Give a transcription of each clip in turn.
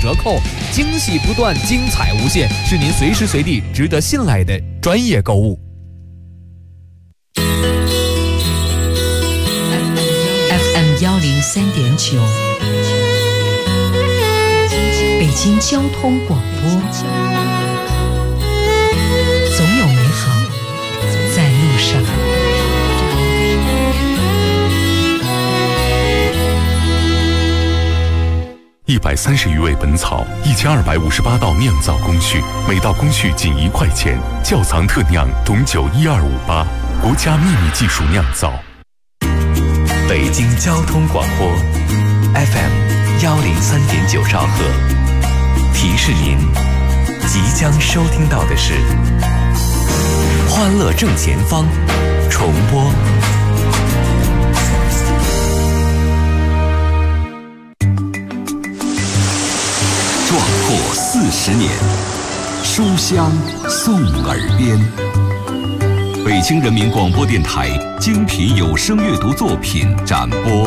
折扣，惊喜不断，精彩无限，是您随时随地值得信赖的专业购物。 FM 103.9，北京交通广播，总有美好在路上。 130余味本草，1258道酿造工序，每道工序仅1块钱。窖藏特酿董酒12588，国家秘密技术酿造。 北京交通广播 FM 103.9兆赫，提示您即将收听到的是《欢乐正前方》重播。 壮阔40年，书香送耳边。北京人民广播电台精品有声阅读作品展播。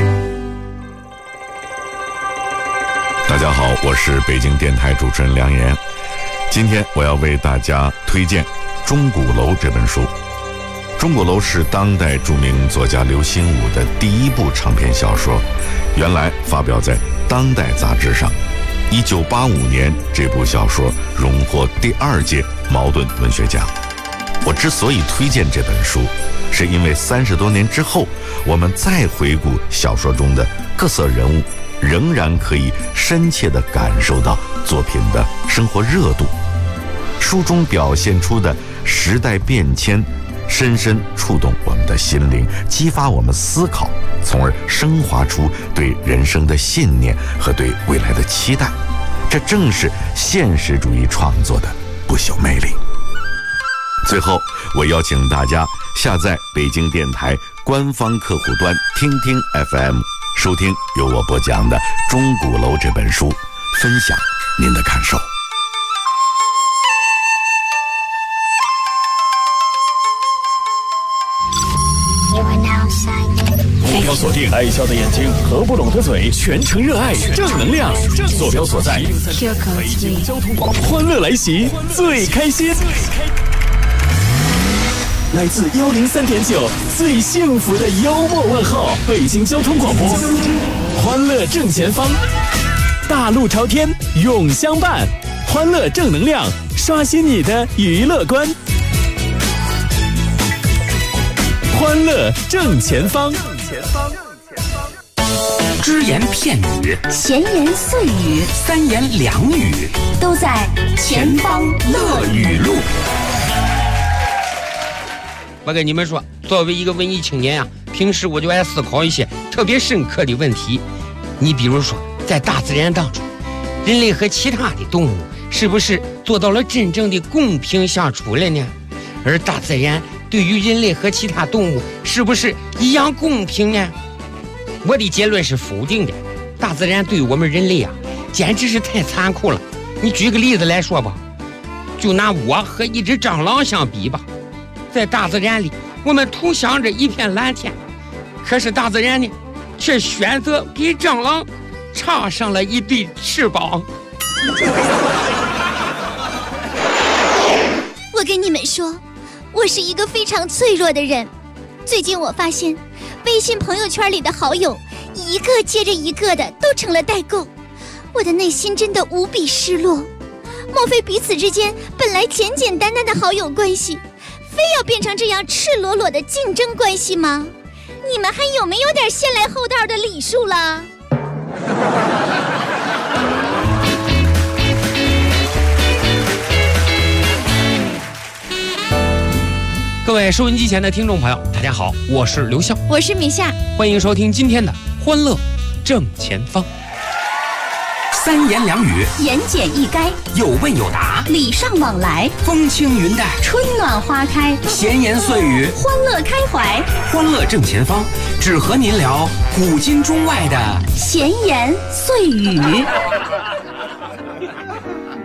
大家好，我是北京电台主持人梁岩。今天我要为大家推荐《钟鼓楼》这本书。《钟鼓楼》是当代著名作家刘心武的第一部长篇小说，原来发表在《当代》杂志上。1985年，这部小说荣获第2届茅盾文学奖。我之所以推荐这本书，是因为30多年之后，我们再回顾小说中的各色人物，仍然可以深切地感受到作品的生活热度。书中表现出的时代变迁，深深触动我们的心灵，激发我们思考，从而升华出对人生的信念和对未来的期待。这正是现实主义创作的不朽魅力。最后，我邀请大家下载北京电台官方客户端听听 FM， 收听由我播讲的《钟鼓楼》这本书，分享您的感受。 目标锁定，爱笑的眼睛和不拢的嘴，全程热爱，正能量。坐标所在，北京交通广播，欢乐来袭，最开心。来自103.9，最幸福的幽默问候，北京交通广播，欢乐正前方，大路朝天，永相伴，欢乐正能量，刷新你的娱乐观。欢乐正前方， 只言片语， 闲言碎语， 三言两语， 都在前方乐语录。 我跟你们说，作为一个文艺青年啊，平时我就爱思考一些特别深刻的问题。你比如说，在大自然当中，人类和其他的动物是不是做到了真正的公平相处了呢？而大自然对于人类和其他动物是不是一样公平呢？我的结论是否定的。大自然对我们人类啊，简直是太残酷了。你举个例子来说吧，就拿我和一只蟑螂相比吧。在大自然里，我们同享着一片蓝天，可是大自然呢，却选择给蟑螂插上了一对翅膀。 我跟你们说，我是一个非常脆弱的人。最近我发现，微信朋友圈里的好友一个接着一个的都成了代购，我的内心真的无比失落。莫非彼此之间本来简简单单的好友关系，非要变成这样赤裸裸的竞争关系吗？你们还有没有点先来后到的礼数了？ 各位收音机前的听众朋友，大家好，我是刘笑， 我是米夏， 欢迎收听今天的欢乐正前方。 三言两语， 言简意赅， 有问有答， 礼尚往来， 风轻云淡， 春暖花开， 闲言碎语， 欢乐开怀。 欢乐正前方，只和您聊古今中外的闲言碎语。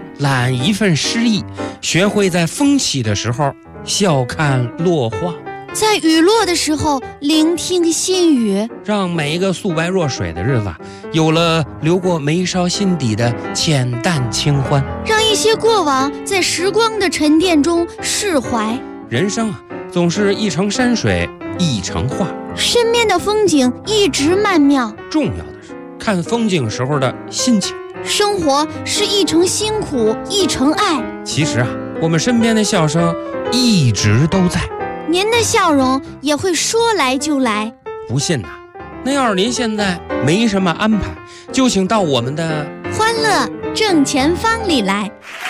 揽一份诗意，学会在风起的时候笑看落花， 在雨落的时候聆听心语， 让每一个素白若水的日子有了流过眉梢心底的浅淡清欢， 让一些过往在时光的沉淀中释怀。 人生啊，总是一程山水一程画， 身边的风景一直曼妙， 重要的是看风景时候的心情。 生活是一程辛苦一程爱， 其实啊，我们身边的笑声一直都在， 您的笑容也会说来就来。 不信呐，那要是您现在没什么安排，就请到我们的欢乐正前方里来。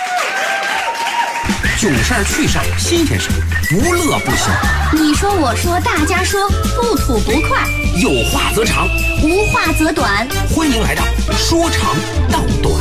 囧事儿趣事儿新鲜事儿，不乐不行。 你说我说大家说，不吐不快， 有话则长， 无话则短。 欢迎来到说长道短。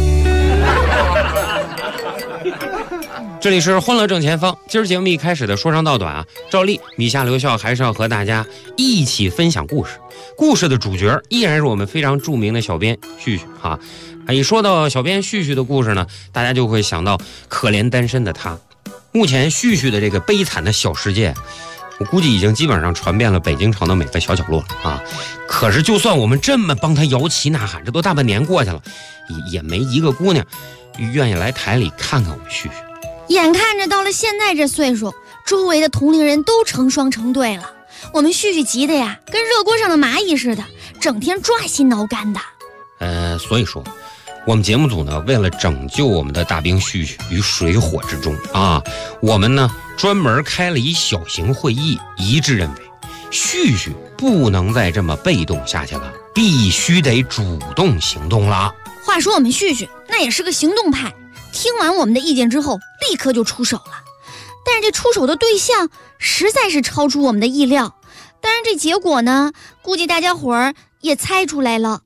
这里是欢乐正前方。今儿节目一开始的说长道短啊，照例米下留校还是要和大家一起分享故事。故事的主角依然是我们非常著名的小编旭旭哈。一说到小编旭旭的故事呢，大家就会想到可怜单身的他。目前旭旭的这个悲惨的小世界，我估计已经基本上传遍了北京城的每个小角落了啊。可是就算我们这么帮他摇旗呐喊，这都大半年过去了，也没一个姑娘愿意来台里看看我们旭旭。 眼看着到了现在这岁数，周围的同龄人都成双成对了，我们旭旭急的呀，跟热锅上的蚂蚁似的，整天抓心挠肝的。 所以说我们节目组呢，为了拯救我们的大兵旭旭于水火之中啊，我们呢专门开了一小型会议，一致认为旭旭不能再这么被动下去了，必须得主动行动了。 话说我们旭旭那也是个行动派，听完我们的意见之后立刻就出手了，但是这出手的对象实在是超出我们的意料，当然这结果呢，估计大家伙儿也猜出来了。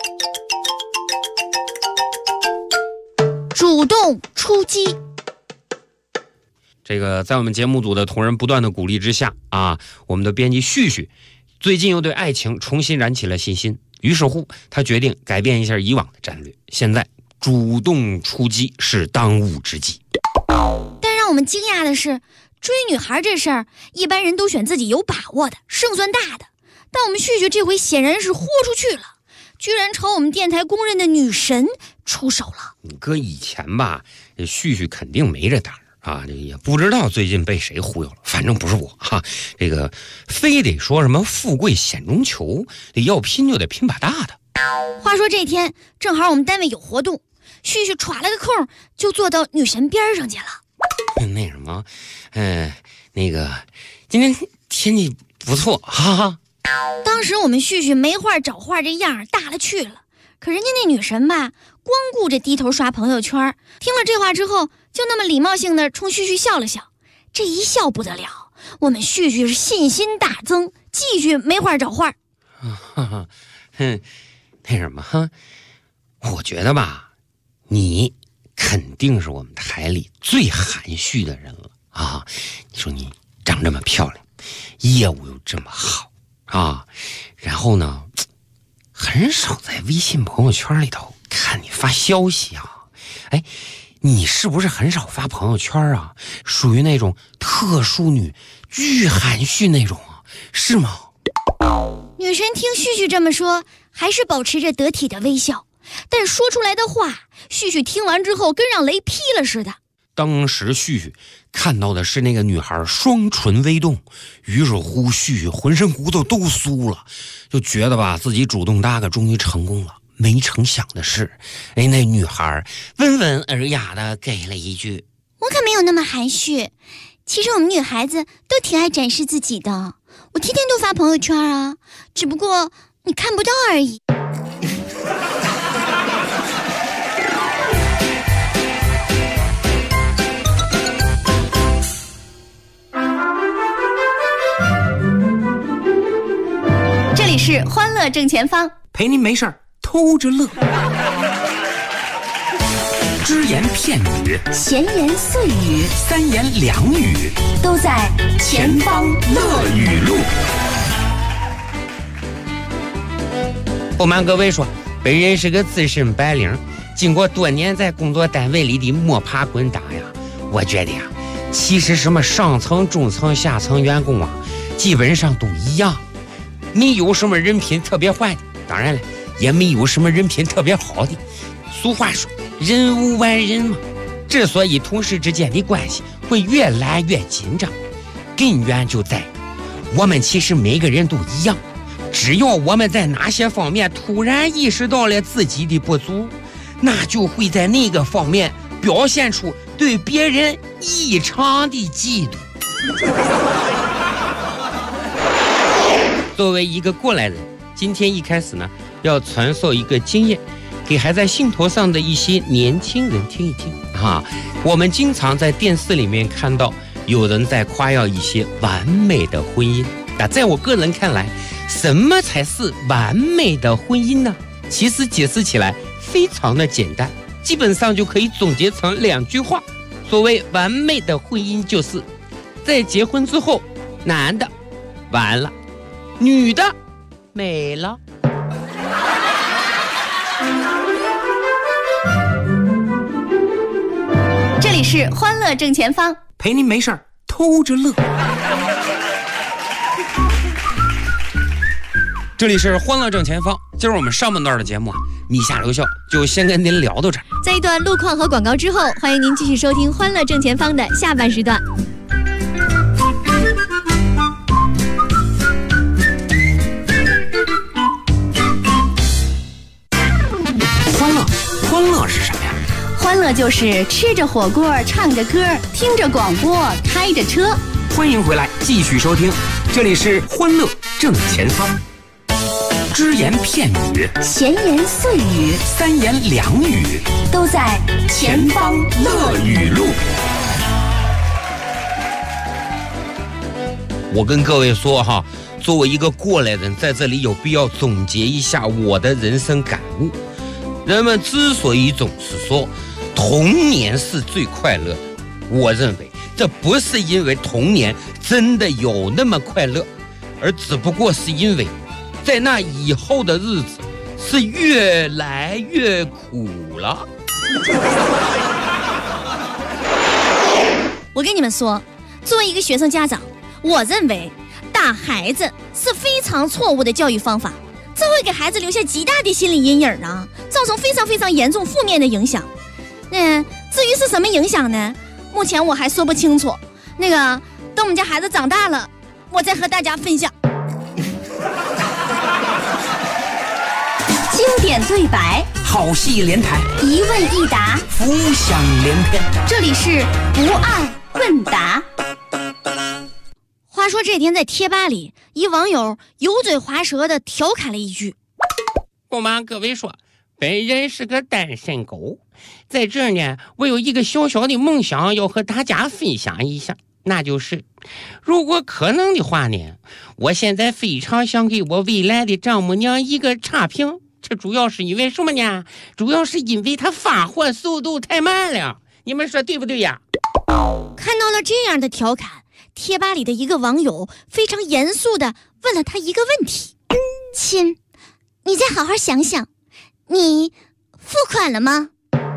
主动出击。 这个在我们节目组的同仁不断的鼓励之下啊，我们的编辑旭旭最近又对爱情重新燃起了信心，于是乎他决定改变一下以往的战略，现在主动出击是当务之急。 但让我们惊讶的是，追女孩这事儿一般人都选自己有把握的，胜算大的，但我们旭旭这回显然是豁出去了，居然朝我们电台公认的女神出手了。 搁以前吧，旭旭肯定没这胆啊，这也不知道最近被谁忽悠了，反正不是我哈。这个非得说什么富贵险中求，要拼就得拼把大的。 话说这天正好我们单位有活动，旭旭歘了个空就坐到女神边上去了。 那什么，那个今天天气不错，哈哈。 当时我们旭旭没话找话这样大了去了，可人家那女神吧，光顾着低头刷朋友圈，听了这话之后，就那么礼貌性的冲旭旭笑了笑。这一笑不得了，我们旭旭是信心大增，继续没话找话。 那什么，我觉得吧，你肯定是我们台里最含蓄的人了啊！你说你长这么漂亮，业务又这么好啊，然后呢，很少在微信朋友圈里头看你发消息啊。你是不是很少发朋友圈啊？属于那种特殊女，巨含蓄那种啊，是吗？ 女神听旭旭这么说，还是保持着得体的微笑，但说出来的话，旭旭听完之后跟让雷劈了似的。 当时旭旭看到的是那个女孩双唇微动，于是乎旭旭浑身骨头都酥了，就觉得吧自己主动搭个终于成功了。没成想的是，那女孩温文尔雅的给了一句：“ 我可没有那么含蓄，其实我们女孩子都挺爱展示自己的，我天天都发朋友圈啊，只不过你看不到而已。”这里是欢乐正前方， 陪您没事儿偷着乐。只言片语， 闲言碎语， 三言两语， 都在前方乐语录。 不瞒各位说，本人是个资深白领，经过多年在工作单位里的摸爬滚打呀，我觉得呀，其实什么上层、中层、下层员工啊， 基本上都一样，没有什么人品特别坏的，当然了，也没有什么人品特别好的。俗话说，人无完人嘛。之所以同事之间的关系会越来越紧张，根源就在于我们其实每个人都一样，只要我们在哪些方面突然意识到了自己的不足，那就会在那个方面表现出对别人异常的嫉妒。作为一个过来人，今天一开始呢，要传授一个经验，给还在兴头上的一些年轻人听一听啊。我们经常在电视里面看到有人在夸耀一些完美的婚姻，那在我个人看来，什么才是完美的婚姻呢？其实解释起来非常的简单，基本上就可以总结成2句话。所谓完美的婚姻，就是在结婚之后，男的完了，女的美了。 这里是欢乐正前方， 陪您没事儿偷着乐。 这里是欢乐正前方，今儿我们上半段的节目啊，米下留校就先跟您聊到这儿。 在一段路况和广告之后，欢迎您继续收听欢乐正前方的下半时段。 欢乐是什么呀？ 欢乐就是吃着火锅，唱着歌，听着广播，开着车。 欢迎回来，继续收听，这里是欢乐正前方。只言片语， 闲言碎语， 三言两语， 都在前方乐语录。 我跟各位说哈，作为一个过来人，在这里有必要总结一下我的人生感悟。人们之所以总是说童年是最快乐的，我认为这不是因为童年真的有那么快乐，而只不过是因为在那以后的日子是越来越苦了。 我跟你们说，作为一个学生家长，我认为打孩子是非常错误的教育方法，这会给孩子留下极大的心理阴影啊，造成非常非常严重负面的影响。至于是什么影响呢？目前我还说不清楚。等我们家孩子长大了，我再和大家分享。经典对白， 好戏连台， 一问一答， 浮想联翩。 这里是不爱问答。话说这天在贴吧里，一网友油嘴滑舌的调侃了一句： 不瞒各位说，本人是个单身狗，在这儿呢，我有一个小小的梦想要和大家分享一下，那就是如果可能的话呢，我现在非常想给我未来的丈母娘一个差评。这主要是因为什么呢？主要是因为她发货速度太慢了，你们说对不对呀？ 看到了这样的调侃，贴吧里的一个网友非常严肃地问了他一个问题：亲，你再好好想想，你付款了吗？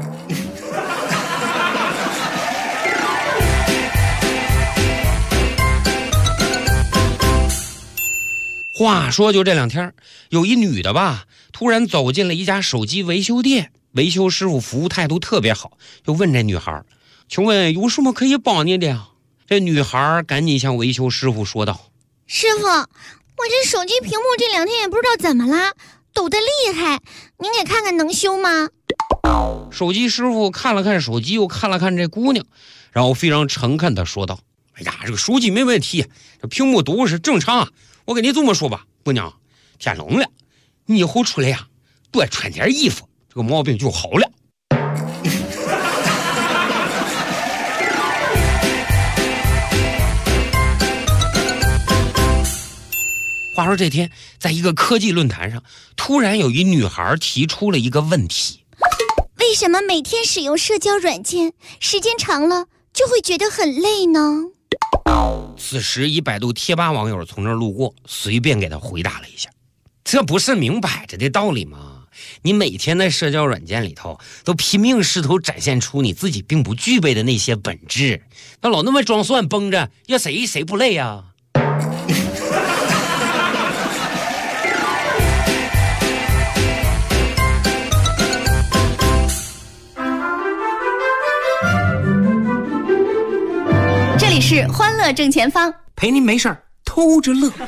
话说就这2天，有一女的吧，突然走进了一家手机维修店，维修师傅服务态度特别好，就问这女孩：请问有什么可以帮你的呀？这女孩赶紧向维修师傅说道： 师傅，我这手机屏幕这2天也不知道怎么了，抖得厉害，您给看看能修吗？ 手机师傅看了看手机，又看了看这姑娘，然后非常诚恳地说道：哎呀，这个手机没问题，这屏幕抖是正常啊。我跟你这么说吧，姑娘，天冷了，你以后出来呀，多穿点衣服，这个毛病就好了。话说这天，在一个科技论坛上，突然有一女孩提出了一个问题： 为什么每天使用社交软件，时间长了就会觉得很累呢？ 此时一百度贴吧网友从这儿路过，随便给他回答了一下。这不是明摆着的道理吗？你每天在社交软件里头都拼命试图展现出你自己并不具备的那些本质，那老那么装蒜绷着，要谁不累啊？ 是欢乐正前方， 陪您没事儿偷着乐。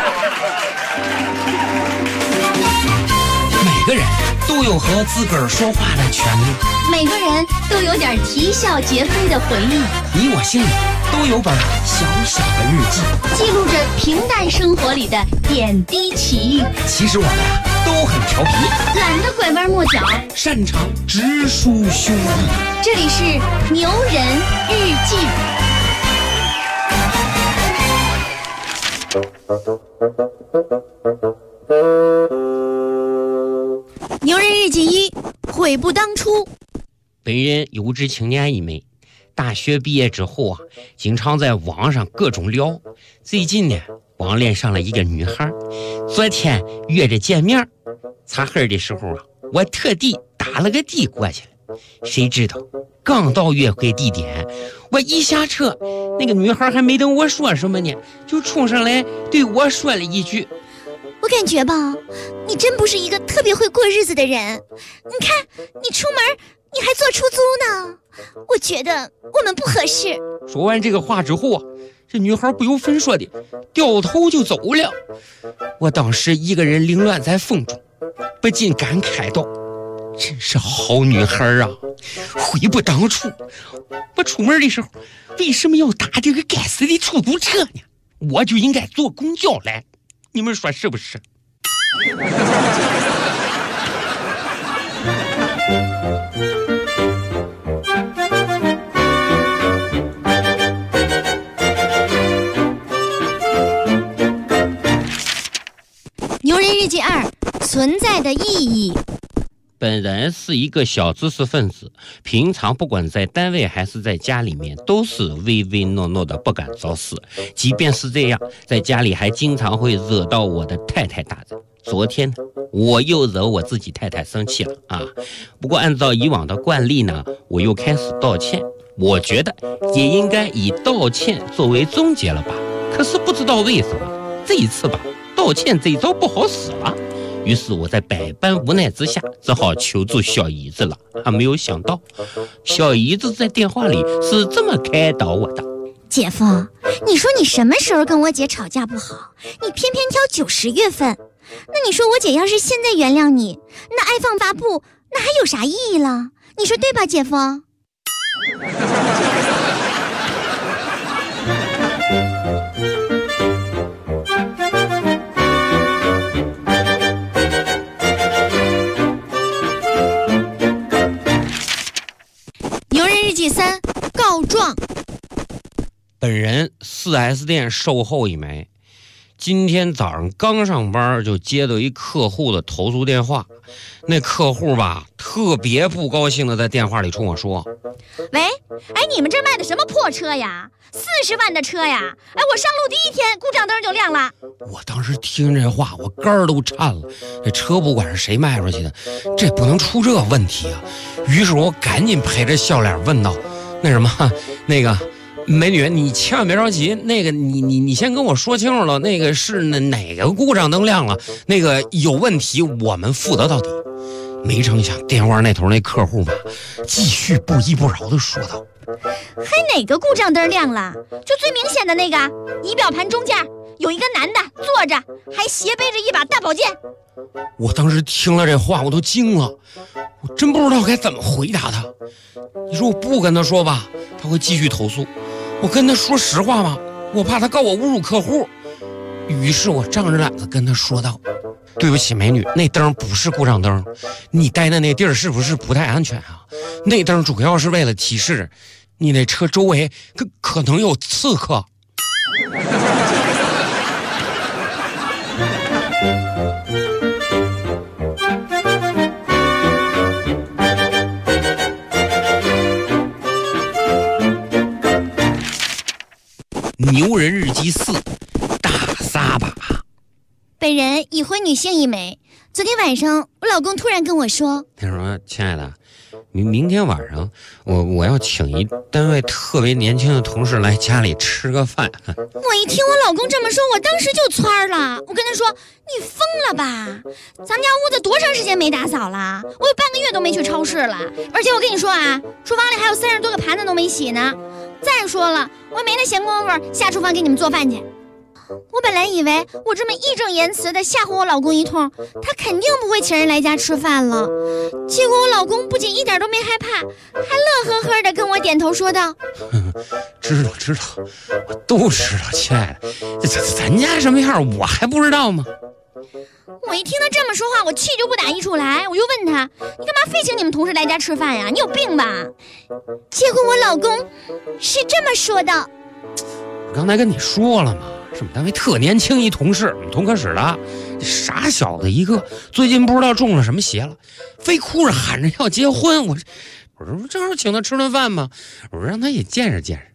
每个人都有和自个儿说话的权利， 每个人都有点啼笑皆非的回忆， 你我心里都有本小小的日记， 记录着平淡生活里的点滴奇遇。 其实我们都很调皮， 懒得拐弯抹角， 擅长直抒胸臆。 这里是牛人日记。牛人日记1，悔不当初。 本人有志青年一枚，大学毕业之后经常在网上各种聊。最近呢，网恋上了一个女孩，昨天约着见面，擦黑的时候我特地打了个的过去了。谁知道刚到约会地点，我一下车，那个女孩还没等我说什么呢，就冲上来对我说了一句： 我感觉吧，你真不是一个特别会过日子的人。你看，你出门你还坐出租呢，我觉得我们不合适。 说完这个话之后这女孩不由分说的掉头就走了。我当时一个人凌乱在风中，不禁感慨道：真是好女孩啊，悔不当初。我出门的时候为什么要打这个该死的出租车呢？我就应该坐公交来，你们说是不是？ 牛人日记2，存在的意义。 本人是一个小知识分子，平常不管在单位还是在家里面，都是唯唯诺诺的，不敢造次。即便是这样，在家里还经常会惹到我的太太大人。昨天呢，我又惹我自己太太生气了啊！不过按照以往的惯例呢，我又开始道歉。我觉得也应该以道歉作为终结了吧。可是不知道为什么，这一次吧，道歉这一招不好使了。于是我在百般无奈之下，只好求助小姨子了。还没有想到，小姨子在电话里是这么开导我的： 姐夫，你说你什么时候跟我姐吵架不好，你偏偏挑90月份。那你说我姐要是现在原谅你，那爱放发布那还有啥意义了？你说对吧，姐夫？牛人日记3，告状。 本人4S 店售后一枚，今天早上刚上班就接到一客户的投诉电话。那客户吧，特别不高兴的在电话里冲我说： 喂，哎，你们这卖的什么破车呀？40万的车呀！哎，我上路第1天故障灯就亮了。 我当时听这话，我肝儿都颤了。这车不管是谁卖出去的，这不能出这问题啊！于是我赶紧陪着笑脸问道：那什么，那个美女，你千万别着急，那个你先跟我说清楚了，那个是哪个故障灯亮了，那个有问题我们负责到底。没成想电话那头那客户吧，继续不依不饶地说道： 还哪个故障灯亮了？就最明显的那个，仪表盘中间有一个男的坐着，还斜背着一把大宝剑。 我当时听了这话我都惊了，我真不知道该怎么回答他。你说我不跟他说吧，他会继续投诉；我跟他说实话吧，我怕他告我侮辱客户。于是我仗着胆子跟他说道：对不起美女，那灯不是故障灯，你待的那地儿是不是不太安全啊？那灯主要是为了提示你那车周围可能有刺客。牛人日记4，大撒把。 本人已婚女性一枚。昨天晚上我老公突然跟我说： 他说亲爱的，明天晚上我要请一单位特别年轻的同事来家里吃个饭。 我一听我老公这么说，我当时就窜了。我跟他说：你疯了吧，咱们家屋子多长时间没打扫了？我有半个月都没去超市了，而且我跟你说啊，厨房里还有30多个盘子都没洗呢。 再说了，我没那闲工夫下厨房给你们做饭去。我本来以为我这么义正言辞地吓唬我老公一通，他肯定不会请人来家吃饭了。结果我老公不仅一点都没害怕，还乐呵呵地跟我点头说道：“ 知道，我都知道，亲爱的，咱家什么样我还不知道吗？” 我一听他这么说话，我气就不打一处来，我就问他：“你干嘛非请你们同事来家吃饭呀？你有病吧？”结果我老公是这么说的：“ 我刚才跟你说了嘛，是我们单位特年轻一同事，我们同科室的，傻小子一个，最近不知道中了什么邪了，非哭着喊着要结婚。我说正好请他吃顿饭嘛，我说让他也见识见识。”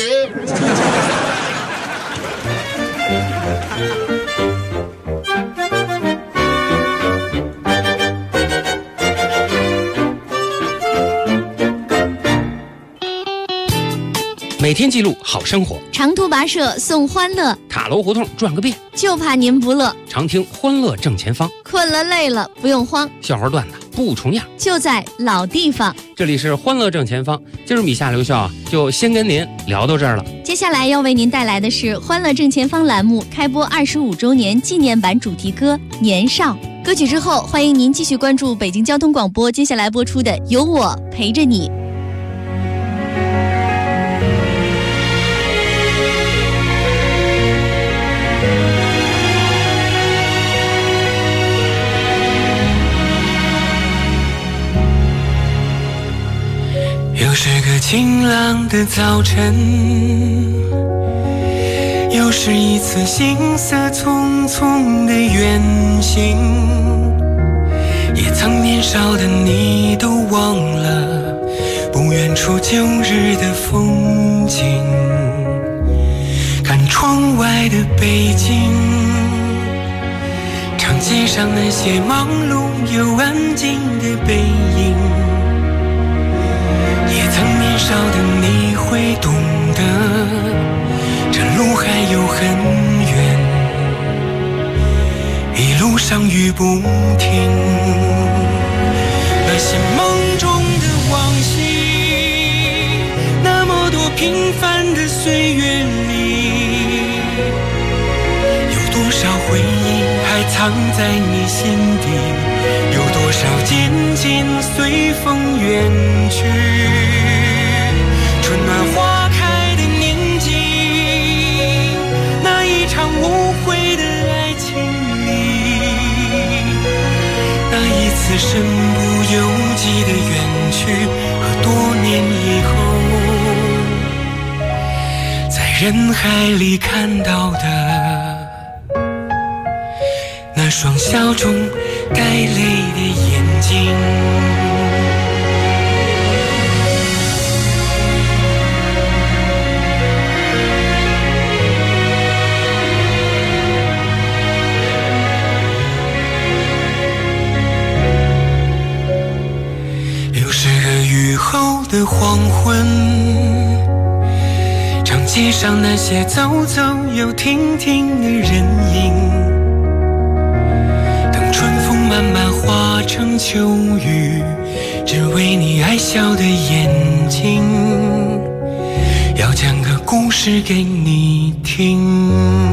每天记录好生活， 长途跋涉送欢乐， 塔楼胡同转个遍， 就怕您不乐。 常听欢乐正前方， 困了累了不用慌， 笑话段子不重样， 就在老地方。 这里是欢乐正前方，今儿米夏留校就先跟您聊到这儿了。 接下来要为您带来的是欢乐正前方栏目开播25周年纪念版主题歌《年少》。歌曲之后，欢迎您继续关注北京交通广播接下来播出的《有我陪着你》。 又是个晴朗的早晨，又是一次行色匆匆的远行，也曾年少的你都忘了不远处旧日的风景。看窗外的北京，长街上那些忙碌又安静的背影，也曾年少的你会懂得，这路还有很远，一路上雨不停。那些梦中的往昔，那么多平凡的岁月里，有多少回忆还藏在你心底，有多少渐渐随风远去。春暖花开的年纪，那一场无悔的爱情里，那一次身不由己的远去，和多年以后在人海里看到的那双笑中带泪的眼睛。又是个雨后的黄昏，长街上那些走走又停停的人影，慢慢化成秋雨，只为你爱笑的眼睛，要讲个故事给你听。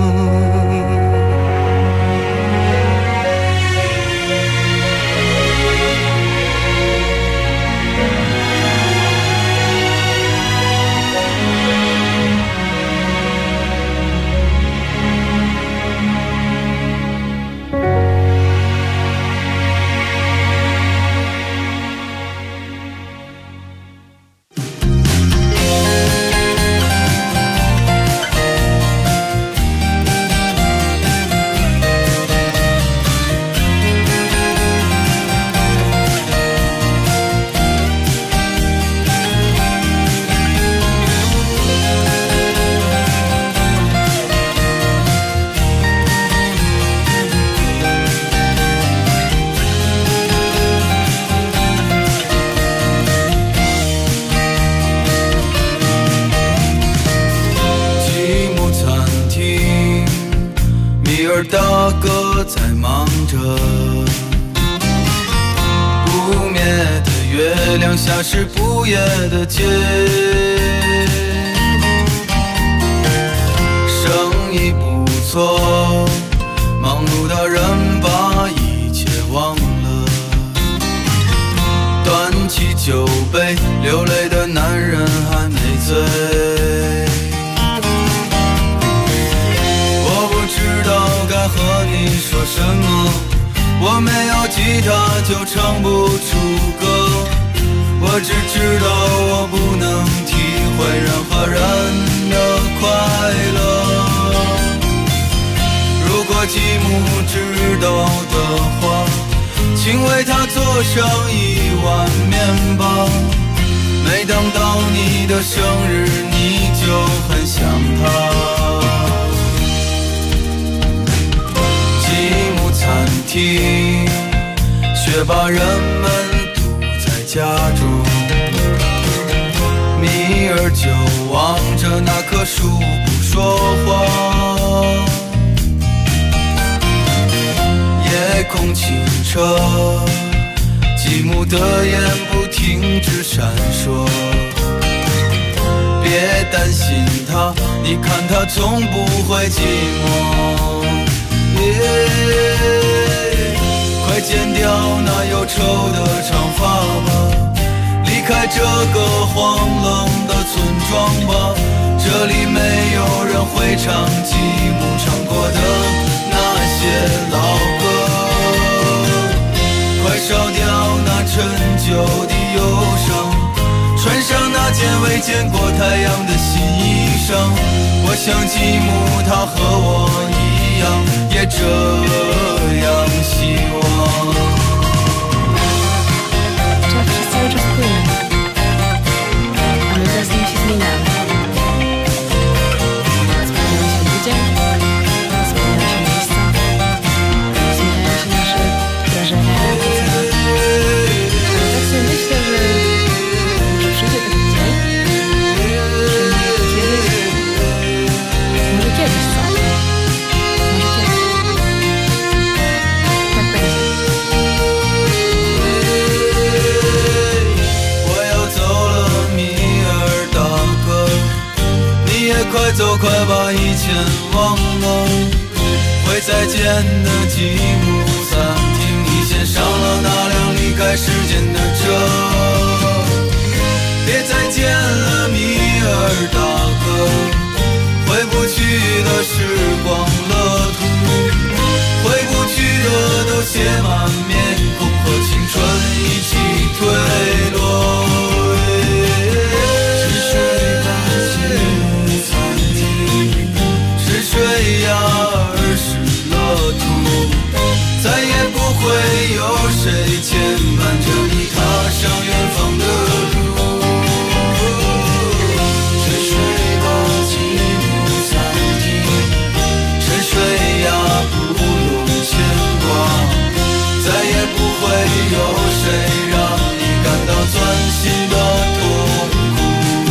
大哥在忙着，不灭的月亮下是不夜的街， 意不错，忙碌的人把一切忘了，端起酒杯，流泪的男人还没醉。我不知道该和你说什么，我没有吉他就唱不出歌，我只知道我不能体会任何人的快乐。如果继母知道的话，请为他做上1碗面包，每当到你的生日你就很想他。继母餐厅，学霸人们堵在家中，米儿就望着那棵树不说话。夜空清澈，继母的眼不停止闪烁。别担心他，你看他从不会寂寞。快剪掉那忧愁的长发吧，离开这个荒冷的村庄吧，这里没有人会唱继母唱过的那些老歌。快烧掉那陈旧的忧伤，穿上那件未见过太阳的新衣裳。我想继母她和我一样，也这样希望。快走快把以前忘了，会再见的继母餐厅，你先上了那辆离开时间的车。别再见了米尔大哥，回不去的时光乐土，回不去的都写满面孔，和青春一起坠落。水呀，儿时乐土，再也不会有谁牵绊着你踏上远方的路。沉睡吧，继母餐厅，沉睡呀，不用牵挂，再也不会有谁让你感到钻心的痛苦。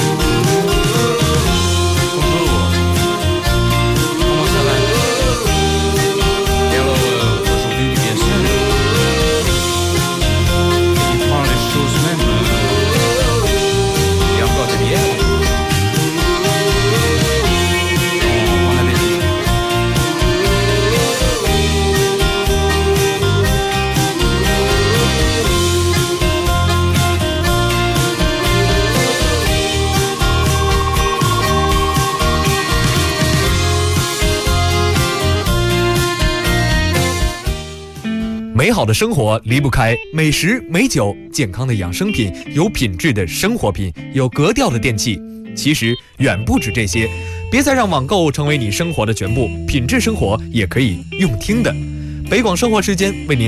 美好的生活离不开美食美酒，健康的养生品，有品质的生活品，有格调的电器。其实远不止这些，别再让网购成为你生活的全部，品质生活也可以用听的。北广生活时间为您